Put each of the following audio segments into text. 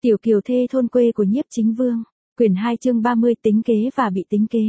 Tiểu kiều thê thôn quê của Nhiếp Chính Vương, quyển 2 chương 30 tính kế và bị tính kế.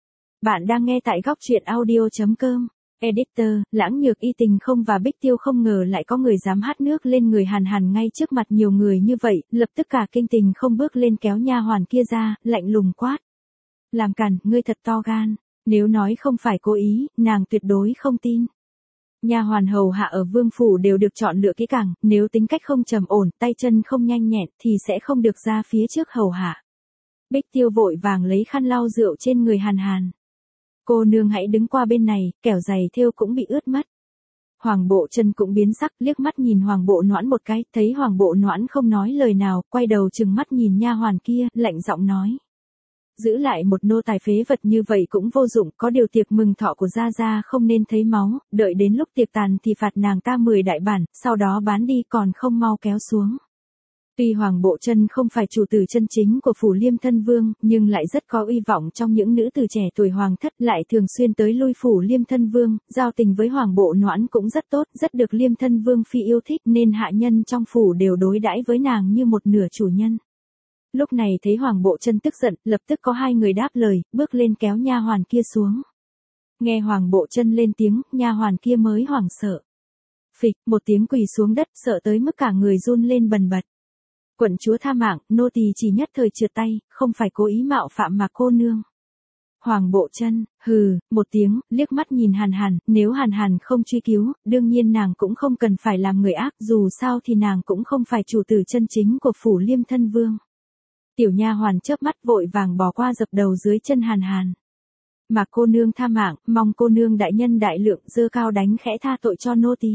Bạn đang nghe tại góc truyện audio.com. Editor, Lãng Nhược Y Tình không và Bích Tiêu không ngờ lại có người dám hát nước lên người Hàn Hàn ngay trước mặt nhiều người như vậy, lập tức cả kinh tình không bước lên kéo nha hoàn kia ra, lạnh lùng quát. Làm càn, ngươi thật to gan, nếu nói không phải cố ý, nàng tuyệt đối không tin. Nha hoàn hầu hạ ở vương phủ đều được chọn lựa kỹ càng, nếu tính cách không trầm ổn, tay chân không nhanh nhẹn thì sẽ không được ra phía trước hầu hạ. Bích Tiêu vội vàng lấy khăn lau rượu trên người Hàn Hàn. Cô nương hãy đứng qua bên này, kẻo giày thêu cũng bị ướt mất. Hoàng Bộ Chân cũng biến sắc, liếc mắt nhìn Hoàng Bộ Noãn một cái, thấy Hoàng Bộ Noãn không nói lời nào, quay đầu trừng mắt nhìn nha hoàn kia, lạnh giọng nói. Giữ lại một nô tài phế vật như vậy cũng vô dụng, có điều tiệc mừng thọ của gia gia không nên thấy máu, đợi đến lúc tiệc tàn thì phạt nàng ta 10 đại bản, sau đó bán đi còn không mau kéo xuống. Tuy Hoàng Bộ Chân không phải chủ tử chân chính của phủ Liêm Thân Vương, nhưng lại rất có uy vọng trong những nữ tử trẻ tuổi hoàng thất, lại thường xuyên tới lui phủ Liêm Thân Vương, giao tình với Hoàng Bộ Noãn cũng rất tốt, rất được Liêm Thân Vương phi yêu thích, nên hạ nhân trong phủ đều đối đãi với nàng như một nửa chủ nhân. Lúc này thấy Hoàng Bộ Chân tức giận, lập tức có hai người đáp lời, bước lên kéo nha hoàn kia xuống. Nghe Hoàng Bộ Chân lên tiếng, nha hoàn kia mới hoảng sợ. Phịch, một tiếng quỳ xuống đất, sợ tới mức cả người run lên bần bật. Quận chúa tha mạng, nô tỳ chỉ nhất thời trượt tay, không phải cố ý mạo phạm mà cô nương. Hoàng Bộ Chân, hừ, một tiếng, liếc mắt nhìn Hàn Hàn, nếu Hàn Hàn không truy cứu, đương nhiên nàng cũng không cần phải làm người ác, dù sao thì nàng cũng không phải chủ tử chân chính của phủ Liêm Thân Vương. Tiểu nha hoàn chớp mắt vội vàng bỏ qua dập đầu dưới chân Hàn Hàn. Mà cô nương tha mạng, mong cô nương đại nhân đại lượng, giơ cao đánh khẽ tha tội cho nô tỳ.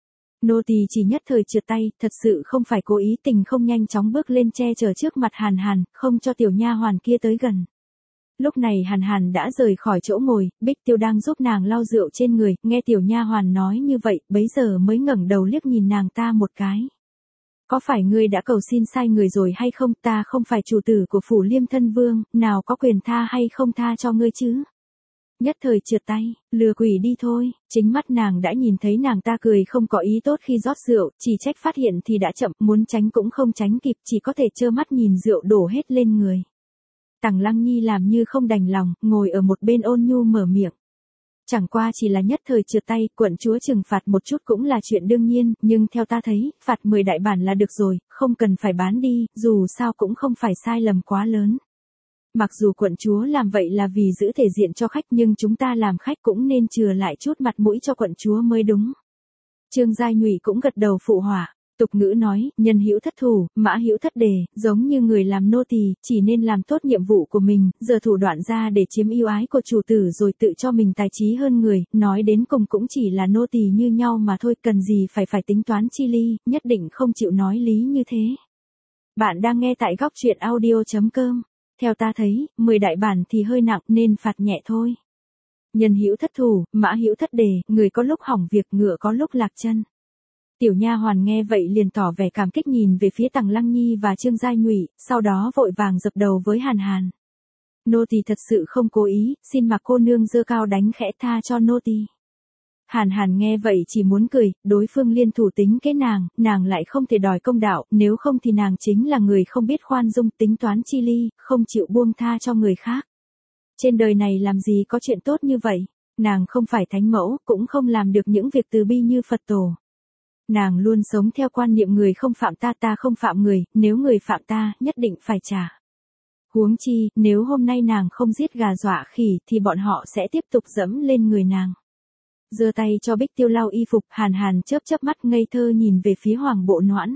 Nô tỳ chỉ nhất thời trượt tay, thật sự không phải cố ý, tình không nhanh chóng bước lên che chở trước mặt Hàn Hàn, không cho tiểu nha hoàn kia tới gần. Lúc này Hàn Hàn đã rời khỏi chỗ ngồi, Bích Tiêu đang giúp nàng lau rượu trên người, nghe tiểu nha hoàn nói như vậy, bấy giờ mới ngẩng đầu liếc nhìn nàng ta một cái. Có phải ngươi đã cầu xin sai người rồi hay không, ta không phải chủ tử của phủ Liêm Thân Vương, nào có quyền tha hay không tha cho ngươi chứ. Nhất thời trượt tay, lừa quỷ đi thôi, chính mắt nàng đã nhìn thấy nàng ta cười không có ý tốt khi rót rượu, chỉ trách phát hiện thì đã chậm, muốn tránh cũng không tránh kịp, chỉ có thể trơ mắt nhìn rượu đổ hết lên người. Tằng Lăng Nhi làm như không đành lòng, ngồi ở một bên ôn nhu mở miệng. Chẳng qua chỉ là nhất thời trượt tay, quận chúa trừng phạt một chút cũng là chuyện đương nhiên, nhưng theo ta thấy, phạt 10 đại bản là được rồi, không cần phải bán đi, dù sao cũng không phải sai lầm quá lớn. Mặc dù quận chúa làm vậy là vì giữ thể diện cho khách, nhưng chúng ta làm khách cũng nên chừa lại chút mặt mũi cho quận chúa mới đúng. Trương Giai Nhụy cũng gật đầu phụ họa. Tục ngữ nói, nhân hữu thất thủ, mã hữu thất đề, giống như người làm nô tỳ chỉ nên làm tốt nhiệm vụ của mình, giờ thủ đoạn ra để chiếm ưu ái của chủ tử rồi tự cho mình tài trí hơn người, nói đến cùng cũng chỉ là nô tỳ như nhau mà thôi, cần gì phải tính toán chi ly, nhất định không chịu nói lý như thế. Bạn đang nghe tại góc truyện audio.com. Theo ta thấy, 10 đại bản thì hơi nặng nên phạt nhẹ thôi. Nhân hữu thất thủ, mã hữu thất đề, người có lúc hỏng việc, ngựa có lúc lạc chân. Tiểu nha hoàn nghe vậy liền tỏ vẻ cảm kích nhìn về phía Tằng Lăng Nhi và Trương Giai Nhụy, sau đó vội vàng dập đầu với Hàn Hàn. Nô tỳ thật sự không cố ý, xin mặc cô nương giơ cao đánh khẽ tha cho nô tỳ. Hàn Hàn nghe vậy chỉ muốn cười, đối phương liên thủ tính kế nàng lại không thể đòi công đạo, nếu không thì nàng chính là người không biết khoan dung tính toán chi ly, không chịu buông tha cho người khác. Trên đời này làm gì có chuyện tốt như vậy, nàng không phải thánh mẫu, cũng không làm được những việc từ bi như Phật tổ. Nàng luôn sống theo quan niệm người không phạm ta, ta không phạm người, nếu người phạm ta, nhất định phải trả. Huống chi, nếu hôm nay nàng không giết gà dọa khỉ, thì bọn họ sẽ tiếp tục dẫm lên người nàng. Giơ tay cho Bích Tiêu lau y phục, Hàn Hàn chớp mắt ngây thơ nhìn về phía Hoàng Bộ Noãn.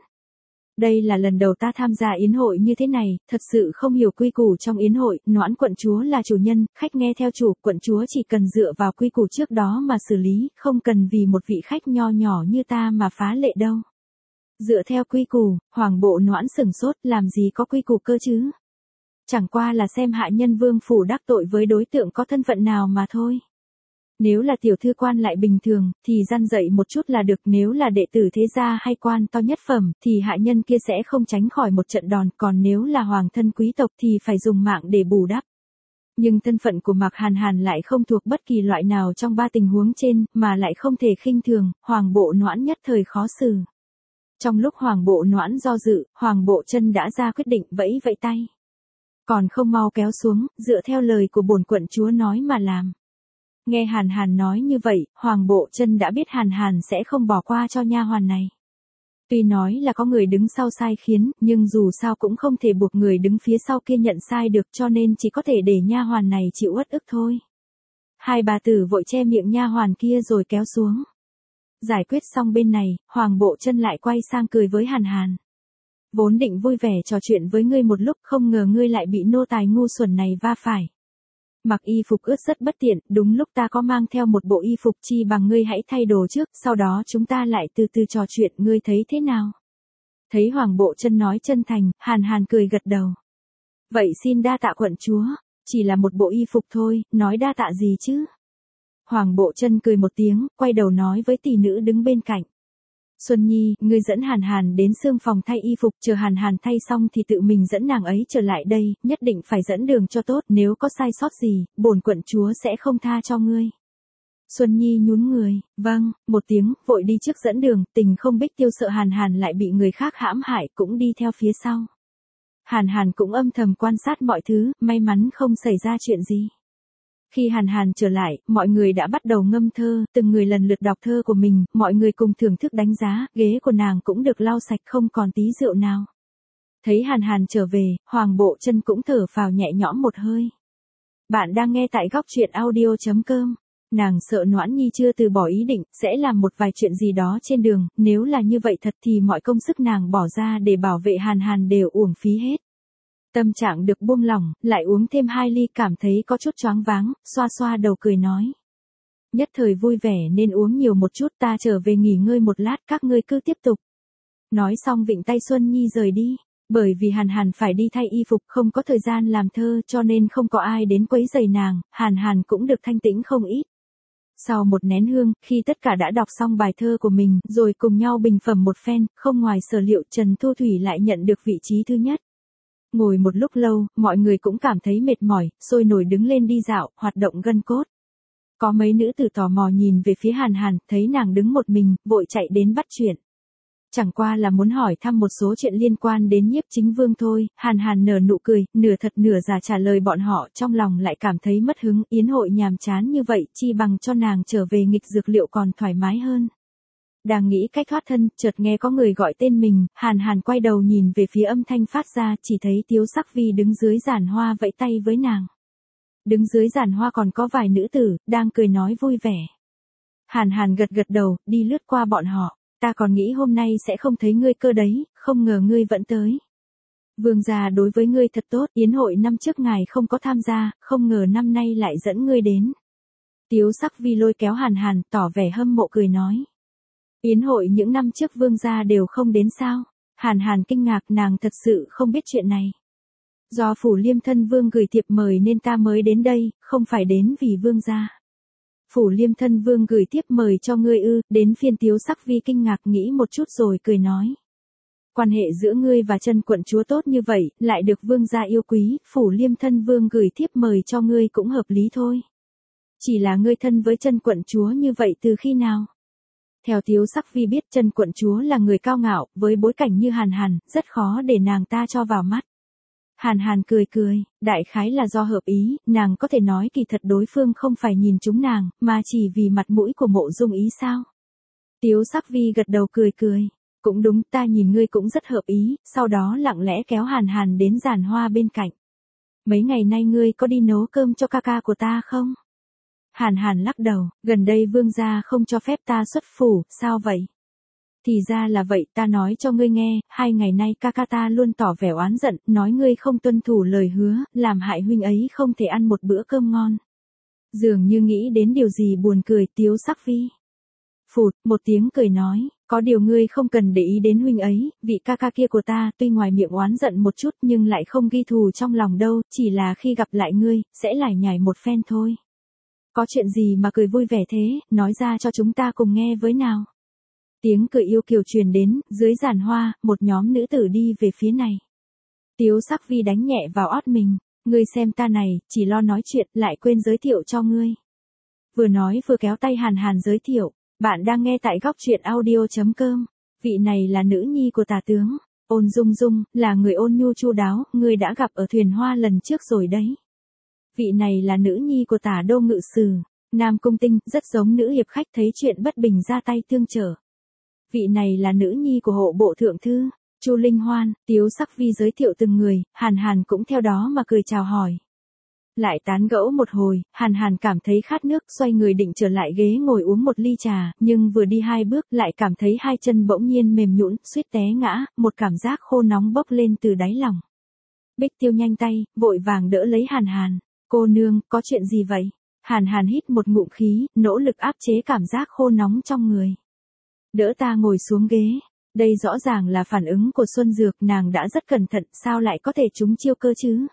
Đây là lần đầu ta tham gia yến hội như thế này, thật sự không hiểu quy củ trong yến hội, Noãn quận chúa là chủ nhân, khách nghe theo chủ, quận chúa chỉ cần dựa vào quy củ trước đó mà xử lý, không cần vì một vị khách nho nhỏ như ta mà phá lệ đâu. Dựa theo quy củ, Hoàng Bộ Noãn sửng sốt, làm gì có quy củ cơ chứ? Chẳng qua là xem hạ nhân vương phủ đắc tội với đối tượng có thân phận nào mà thôi. Nếu là tiểu thư quan lại bình thường, thì răn dạy một chút là được, nếu là đệ tử thế gia hay quan to nhất phẩm, thì hạ nhân kia sẽ không tránh khỏi một trận đòn, còn nếu là hoàng thân quý tộc thì phải dùng mạng để bù đắp. Nhưng thân phận của Mạc Hàn Hàn lại không thuộc bất kỳ loại nào trong ba tình huống trên, mà lại không thể khinh thường, Hoàng Bộ Noãn nhất thời khó xử. Trong lúc Hoàng Bộ Noãn do dự, Hoàng Bộ Chân đã ra quyết định vẫy vẫy tay. Còn không mau kéo xuống, dựa theo lời của bổn quận chúa nói mà làm. Nghe Hàn Hàn nói như vậy, Hoàng Bộ Chân đã biết Hàn Hàn sẽ không bỏ qua cho nha hoàn này. Tuy nói là có người đứng sau sai khiến, nhưng dù sao cũng không thể buộc người đứng phía sau kia nhận sai được, cho nên chỉ có thể để nha hoàn này chịu uất ức thôi. Hai bà tử vội che miệng nha hoàn kia rồi kéo xuống. Giải quyết xong bên này, Hoàng Bộ Chân lại quay sang cười với Hàn Hàn. Vốn định vui vẻ trò chuyện với ngươi một lúc, không ngờ ngươi lại bị nô tài ngu xuẩn này va phải. Mặc y phục ướt rất bất tiện, đúng lúc ta có mang theo một bộ y phục, chi bằng ngươi hãy thay đồ trước, sau đó chúng ta lại từ từ trò chuyện, ngươi thấy thế nào? Thấy Hoàng Bộ Chân nói chân thành, Hàn Hàn cười gật đầu. Vậy xin đa tạ quận chúa, chỉ là một bộ y phục thôi, nói đa tạ gì chứ? Hoàng Bộ Chân cười một tiếng, quay đầu nói với tỷ nữ đứng bên cạnh. Xuân Nhi, ngươi dẫn Hàn Hàn đến xương phòng thay y phục, chờ Hàn Hàn thay xong thì tự mình dẫn nàng ấy trở lại đây, nhất định phải dẫn đường cho tốt, nếu có sai sót gì, bổn quận chúa sẽ không tha cho ngươi. Xuân Nhi nhún người, vâng, một tiếng, vội đi trước dẫn đường, Tình không Bích Tiêu sợ Hàn Hàn lại bị người khác hãm hại, cũng đi theo phía sau. Hàn Hàn cũng âm thầm quan sát mọi thứ, may mắn không xảy ra chuyện gì. Khi Hàn Hàn trở lại, mọi người đã bắt đầu ngâm thơ, từng người lần lượt đọc thơ của mình, mọi người cùng thưởng thức đánh giá, ghế của nàng cũng được lau sạch không còn tí rượu nào. Thấy Hàn Hàn trở về, Hoàng Bộ Chân cũng thở phào nhẹ nhõm một hơi. Bạn đang nghe tại góc truyện audio.com. Nàng sợ Noãn Nhi chưa từ bỏ ý định, sẽ làm một vài chuyện gì đó trên đường, nếu là như vậy thật thì mọi công sức nàng bỏ ra để bảo vệ Hàn Hàn đều uổng phí hết. Tâm trạng được buông lỏng, lại uống thêm 2 ly cảm thấy có chút choáng váng, xoa xoa đầu cười nói. Nhất thời vui vẻ nên uống nhiều một chút, ta trở về nghỉ ngơi một lát, các ngươi cứ tiếp tục. Nói xong vịnh tay Xuân Nhi rời đi, bởi vì Hàn Hàn phải đi thay y phục không có thời gian làm thơ cho nên không có ai đến quấy rầy nàng, Hàn Hàn cũng được thanh tĩnh không ít. Sau một nén hương, khi tất cả đã đọc xong bài thơ của mình, rồi cùng nhau bình phẩm một phen, không ngoài sở liệu Trần Thu Thủy lại nhận được vị trí thứ nhất. Ngồi một lúc lâu, mọi người cũng cảm thấy mệt mỏi, sôi nổi đứng lên đi dạo, hoạt động gân cốt. Có mấy nữ tử tò mò nhìn về phía Hàn Hàn, thấy nàng đứng một mình, vội chạy đến bắt chuyện. Chẳng qua là muốn hỏi thăm một số chuyện liên quan đến Nhiếp Chính Vương thôi, Hàn Hàn nở nụ cười, nửa thật nửa giả trả lời bọn họ, trong lòng lại cảm thấy mất hứng, yến hội nhàm chán như vậy, chi bằng cho nàng trở về nghịch dược liệu còn thoải mái hơn. Đang nghĩ cách thoát thân, chợt nghe có người gọi tên mình, Hàn Hàn quay đầu nhìn về phía âm thanh phát ra, chỉ thấy Tiếu Sắc Vi đứng dưới giàn hoa vẫy tay với nàng. Đứng dưới giàn hoa còn có vài nữ tử, đang cười nói vui vẻ. Hàn Hàn gật gật đầu, đi lướt qua bọn họ, ta còn nghĩ hôm nay sẽ không thấy ngươi cơ đấy, không ngờ ngươi vẫn tới. Vương gia đối với ngươi thật tốt, yến hội năm trước ngài không có tham gia, không ngờ năm nay lại dẫn ngươi đến. Tiếu Sắc Vi lôi kéo Hàn Hàn, tỏ vẻ hâm mộ cười nói. Yến hội những năm trước vương gia đều không đến sao? Hàn Hàn kinh ngạc, nàng thật sự không biết chuyện này. Do Phủ Liêm Thân Vương gửi thiệp mời nên ta mới đến đây, không phải đến vì vương gia. Phủ Liêm Thân Vương gửi thiệp mời cho ngươi ư? Đến phiên Tiếu Sắc Vi kinh ngạc nghĩ một chút rồi cười nói. Quan hệ giữa ngươi và Trân quận chúa tốt như vậy, lại được vương gia yêu quý, Phủ Liêm Thân Vương gửi thiệp mời cho ngươi cũng hợp lý thôi. Chỉ là ngươi thân với Trân quận chúa như vậy từ khi nào? Theo Tiếu Sắc Vi biết, Trân quận chúa là người cao ngạo, với bối cảnh như Hàn Hàn, rất khó để nàng ta cho vào mắt. Hàn Hàn cười cười, đại khái là do hợp ý, nàng có thể nói kỳ thật đối phương không phải nhìn chúng nàng, mà chỉ vì mặt mũi của Mộ Dung ý sao. Tiếu Sắc Vi gật đầu cười cười, cũng đúng, ta nhìn ngươi cũng rất hợp ý, sau đó lặng lẽ kéo Hàn Hàn đến giàn hoa bên cạnh. Mấy ngày nay ngươi có đi nấu cơm cho ca ca của ta không? Hàn Hàn lắc đầu, gần đây vương gia không cho phép ta xuất phủ, sao vậy? Thì ra là vậy, ta nói cho ngươi nghe, 2 ngày nay ca ca ta luôn tỏ vẻ oán giận, nói ngươi không tuân thủ lời hứa, làm hại huynh ấy không thể ăn một bữa cơm ngon. Dường như nghĩ đến điều gì buồn cười, Tiếu Sắc Vi. Phụt, một tiếng cười nói, có điều ngươi không cần để ý đến huynh ấy, vị ca ca kia của ta, tuy ngoài miệng oán giận một chút nhưng lại không ghi thù trong lòng đâu, chỉ là khi gặp lại ngươi, sẽ lải nhải một phen thôi. Có chuyện gì mà cười vui vẻ thế, nói ra cho chúng ta cùng nghe với nào. Tiếng cười yêu kiều truyền đến, dưới giàn hoa, một nhóm nữ tử đi về phía này. Tiếu Sắc Vi đánh nhẹ vào ót mình, ngươi xem ta này, chỉ lo nói chuyện, lại quên giới thiệu cho ngươi. Vừa nói vừa kéo tay Hàn Hàn giới thiệu, bạn đang nghe tại góc truyện audio.com. Vị này là nữ nhi của tả tướng. Ôn Dung Dung, là người ôn nhu chu đáo, ngươi đã gặp ở thuyền hoa lần trước rồi đấy. Vị này là nữ nhi của tả đô ngự sử. Nam Cung Tinh, rất giống nữ hiệp khách thấy chuyện bất bình ra tay tương trợ. Vị này là nữ nhi của hộ bộ thượng thư. Chu Linh Hoan, Tiếu Sắc Vi giới thiệu từng người, Hàn Hàn cũng theo đó mà cười chào hỏi. Lại tán gẫu một hồi, Hàn Hàn cảm thấy khát nước, xoay người định trở lại ghế ngồi uống một ly trà, nhưng vừa đi 2 bước lại cảm thấy 2 chân bỗng nhiên mềm nhũn, suýt té ngã, một cảm giác khô nóng bốc lên từ đáy lòng. Bích Tiêu nhanh tay, vội vàng đỡ lấy Hàn Hàn. Cô nương, có chuyện gì vậy? Hàn Hàn hít một ngụm khí, nỗ lực áp chế cảm giác khô nóng trong người. Đỡ ta ngồi xuống ghế. Đây rõ ràng là phản ứng của Xuân Dược, nàng đã rất cẩn thận, sao lại có thể trúng chiêu cơ chứ?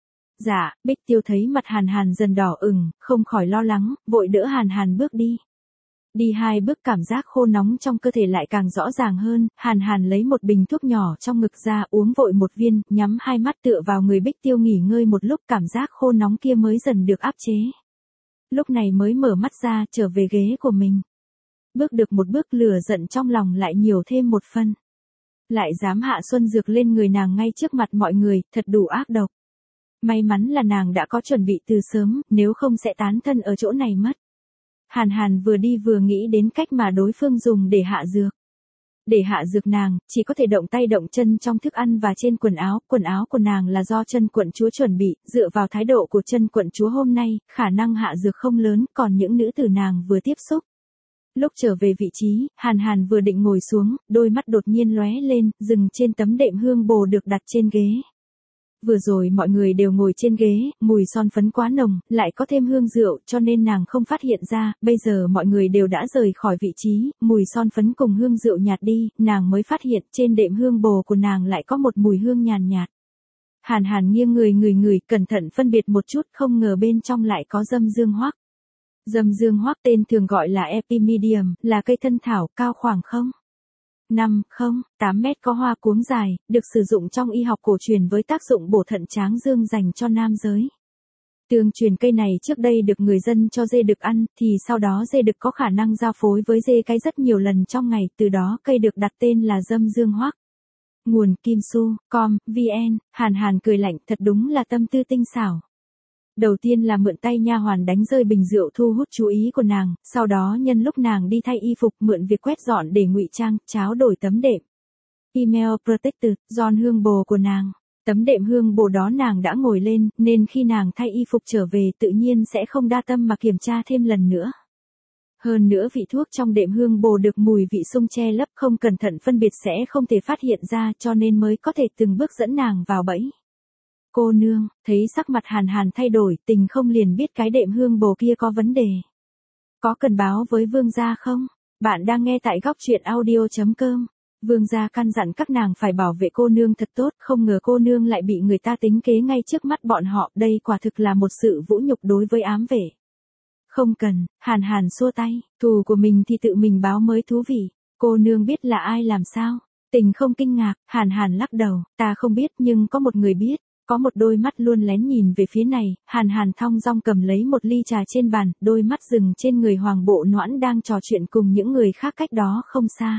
Dạ, Bích Tiêu thấy mặt Hàn Hàn dần đỏ ửng, không khỏi lo lắng, vội đỡ Hàn Hàn bước đi. Đi 2 bước cảm giác khô nóng trong cơ thể lại càng rõ ràng hơn, Hàn Hàn lấy một bình thuốc nhỏ trong ngực ra uống vội một viên, nhắm 2 mắt tựa vào người Bích Tiêu nghỉ ngơi một lúc, cảm giác khô nóng kia mới dần được áp chế. Lúc này mới mở mắt ra, trở về ghế của mình. Bước được một bước, lửa giận trong lòng lại nhiều thêm một phân. Lại dám hạ Xuân Dược lên người nàng ngay trước mặt mọi người, thật đủ ác độc. May mắn là nàng đã có chuẩn bị từ sớm, nếu không sẽ tán thân ở chỗ này mất. Hàn Hàn vừa đi vừa nghĩ đến cách mà đối phương dùng để hạ dược. Để hạ dược nàng, chỉ có thể động tay động chân trong thức ăn và trên quần áo của nàng là do chân quận chúa chuẩn bị, dựa vào thái độ của chân quận chúa hôm nay, khả năng hạ dược không lớn, còn những nữ tử nàng vừa tiếp xúc. Lúc trở về vị trí, Hàn Hàn vừa định ngồi xuống, đôi mắt đột nhiên lóe lên, dừng trên tấm đệm hương bồ được đặt trên ghế. Vừa rồi mọi người đều ngồi trên ghế, mùi son phấn quá nồng, lại có thêm hương rượu, cho nên nàng không phát hiện ra, bây giờ mọi người đều đã rời khỏi vị trí, mùi son phấn cùng hương rượu nhạt đi, nàng mới phát hiện trên đệm hương bồ của nàng lại có một mùi hương nhàn nhạt. Hàn Hàn nghiêng người ngửi, cẩn thận phân biệt một chút, không ngờ bên trong lại có dâm dương hoắc. Dâm dương hoắc tên thường gọi là Epimedium, là cây thân thảo, cao khoảng 8 mét, có hoa cuống dài, được sử dụng trong y học cổ truyền với tác dụng bổ thận tráng dương dành cho nam giới. Tương truyền cây này trước đây được người dân cho dê đực ăn, thì sau đó dê đực có khả năng giao phối với dê cái rất nhiều lần trong ngày, từ đó cây được đặt tên là dâm dương hoắc. Nguồn Kim Su.com.vn, Hàn Hàn cười lạnh, thật đúng là tâm tư tinh xảo. Đầu tiên là mượn tay nha hoàn đánh rơi bình rượu thu hút chú ý của nàng, sau đó nhân lúc nàng đi thay y phục mượn việc quét dọn để ngụy trang, tráo đổi tấm đệm. Email Protected, John hương bồ của nàng. Tấm đệm hương bồ đó nàng đã ngồi lên, nên khi nàng thay y phục trở về tự nhiên sẽ không đa tâm mà kiểm tra thêm lần nữa. Hơn nữa vị thuốc trong đệm hương bồ được mùi vị sung che lấp, không cẩn thận phân biệt sẽ không thể phát hiện ra, cho nên mới có thể từng bước dẫn nàng vào bẫy. Cô nương, thấy sắc mặt Hàn Hàn thay đổi, Tình không liền biết cái đệm hương bồ kia có vấn đề. Có cần báo với vương gia không? Bạn đang nghe tại góc truyện audio.com. Vương gia căn dặn các nàng phải bảo vệ cô nương thật tốt, không ngờ cô nương lại bị người ta tính kế ngay trước mắt bọn họ, đây quả thực là một sự vũ nhục đối với ám vệ. Không cần, Hàn Hàn xua tay, thù của mình thì tự mình báo mới thú vị. Cô nương biết là ai làm sao? Tình không kinh ngạc, Hàn Hàn lắc đầu, ta không biết nhưng có một người biết. Có một đôi mắt luôn lén nhìn về phía này, Hàn Hàn thong dong cầm lấy một ly trà trên bàn, đôi mắt dừng trên người Hoàng Bộ Noãn đang trò chuyện cùng những người khác cách đó không xa.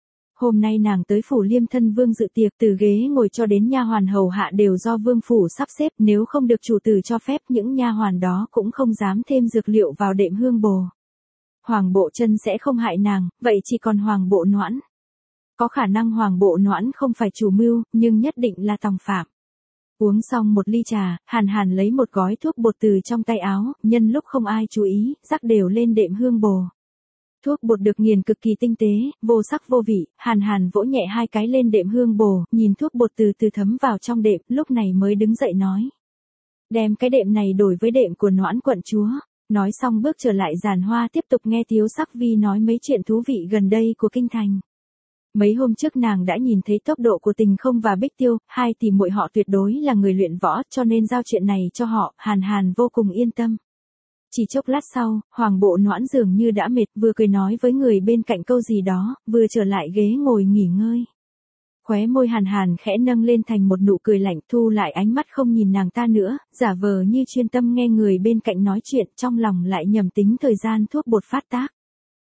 Hôm nay nàng tới phủ Liêm Thân Vương dự tiệc, từ ghế ngồi cho đến nha hoàn hầu hạ đều do vương phủ sắp xếp, nếu không được chủ tử cho phép những nha hoàn đó cũng không dám thêm dược liệu vào đệm hương bồ. Hoàng Bộ Chân sẽ không hại nàng, vậy chỉ còn Hoàng Bộ Noãn. Có khả năng Hoàng Bộ Noãn không phải chủ mưu, nhưng nhất định là tòng phạm. Uống xong một ly trà, Hàn Hàn lấy một gói thuốc bột từ trong tay áo, nhân lúc không ai chú ý, rắc đều lên đệm hương bồ. Thuốc bột được nghiền cực kỳ tinh tế, vô sắc vô vị, Hàn Hàn vỗ nhẹ 2 cái lên đệm hương bồ, nhìn thuốc bột từ từ thấm vào trong đệm, lúc này mới đứng dậy nói. Đem cái đệm này đổi với đệm của Noãn quận chúa. Nói xong bước trở lại giàn hoa tiếp tục nghe Tiếu Sắc Vi nói mấy chuyện thú vị gần đây của kinh thành. Mấy hôm trước nàng đã nhìn thấy tốc độ của Tình Không và Bích Tiêu, 2 tỷ muội họ tuyệt đối là người luyện võ, cho nên giao chuyện này cho họ, Hàn Hàn vô cùng yên tâm. Chỉ chốc lát sau, Hoàng Bộ Noãn dường như đã mệt, vừa cười nói với người bên cạnh câu gì đó, vừa trở lại ghế ngồi nghỉ ngơi. Khóe môi Hàn Hàn khẽ nâng lên thành một nụ cười lạnh, thu lại ánh mắt không nhìn nàng ta nữa, giả vờ như chuyên tâm nghe người bên cạnh nói chuyện, trong lòng lại nhầm tính thời gian thuốc bột phát tác.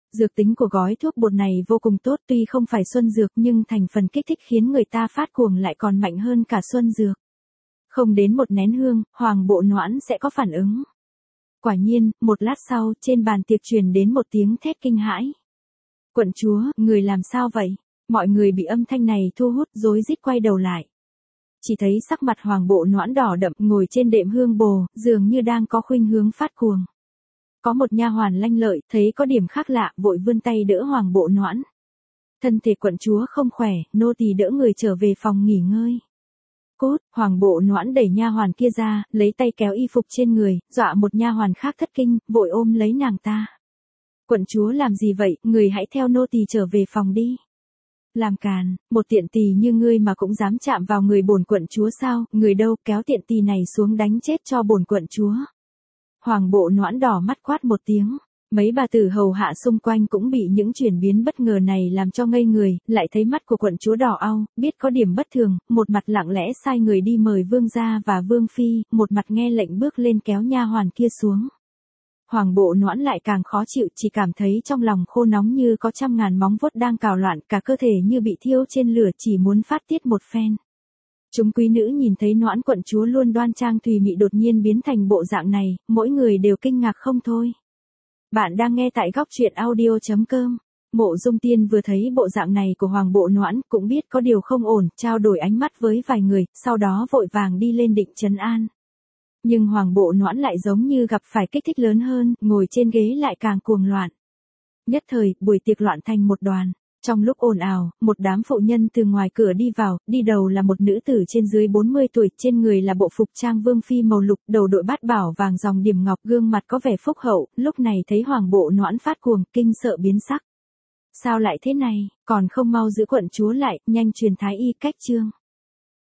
Dược tính của gói thuốc bột này vô cùng tốt, tuy không phải xuân dược nhưng thành phần kích thích khiến người ta phát cuồng lại còn mạnh hơn cả xuân dược. Không đến một nén hương, Hoàng Bộ Noãn sẽ có phản ứng. Quả nhiên, một lát sau, trên bàn tiệc truyền đến một tiếng thét kinh hãi. Quận chúa, người làm sao vậy? Mọi người bị âm thanh này thu hút, rối rít quay đầu lại. Chỉ thấy sắc mặt Hoàng Bộ Noãn đỏ đậm, ngồi trên đệm hương bồ, dường như đang có khuynh hướng phát cuồng. Có một nha hoàn lanh lợi, thấy có điểm khác lạ, vội vươn tay đỡ Hoàng Bộ Noãn. Thân thể quận chúa không khỏe, nô tỳ đỡ người trở về phòng nghỉ ngơi. Cốt, Hoàng Bộ Noãn đẩy nha hoàn kia ra, lấy tay kéo y phục trên người, dọa một nha hoàn khác thất kinh, vội ôm lấy nàng ta. Quận chúa làm gì vậy, người hãy theo nô tỳ trở về phòng đi. Làm càn, một tiện tỳ như ngươi mà cũng dám chạm vào người bổn quận chúa sao, người đâu, kéo tiện tỳ này xuống đánh chết cho bổn quận chúa. Hoàng Bộ Noãn đỏ mắt quát một tiếng. Mấy bà tử hầu hạ xung quanh cũng bị những chuyển biến bất ngờ này làm cho ngây người, lại thấy mắt của quận chúa đỏ au, biết có điểm bất thường, một mặt lặng lẽ sai người đi mời vương gia và vương phi, một mặt nghe lệnh bước lên kéo nha hoàn kia xuống. Hoàng Bộ Noãn lại càng khó chịu, chỉ cảm thấy trong lòng khô nóng như có trăm ngàn móng vuốt đang cào loạn, cả cơ thể như bị thiêu trên lửa, chỉ muốn phát tiết một phen. Chúng quý nữ nhìn thấy Noãn quận chúa luôn đoan trang thùy mị đột nhiên biến thành bộ dạng này, mỗi người đều kinh ngạc không thôi. Bạn đang nghe tại góc truyện audio.com. Mộ Dung Tiên vừa thấy bộ dạng này của Hoàng Bộ Noãn, cũng biết có điều không ổn, trao đổi ánh mắt với vài người, sau đó vội vàng đi lên định trấn an. Nhưng Hoàng Bộ Noãn lại giống như gặp phải kích thích lớn hơn, ngồi trên ghế lại càng cuồng loạn. Nhất thời, buổi tiệc loạn thành một đoàn. Trong lúc ồn ào, một đám phụ nhân từ ngoài cửa đi vào, đi đầu là một nữ tử trên dưới 40 tuổi, trên người là bộ phục trang vương phi màu lục, đầu đội bát bảo vàng dòng điểm ngọc, gương mặt có vẻ phúc hậu, lúc này thấy Hoàng Bộ Noãn phát cuồng, kinh sợ biến sắc. Sao lại thế này, còn không mau giữ quận chúa lại, nhanh truyền thái y cách chương.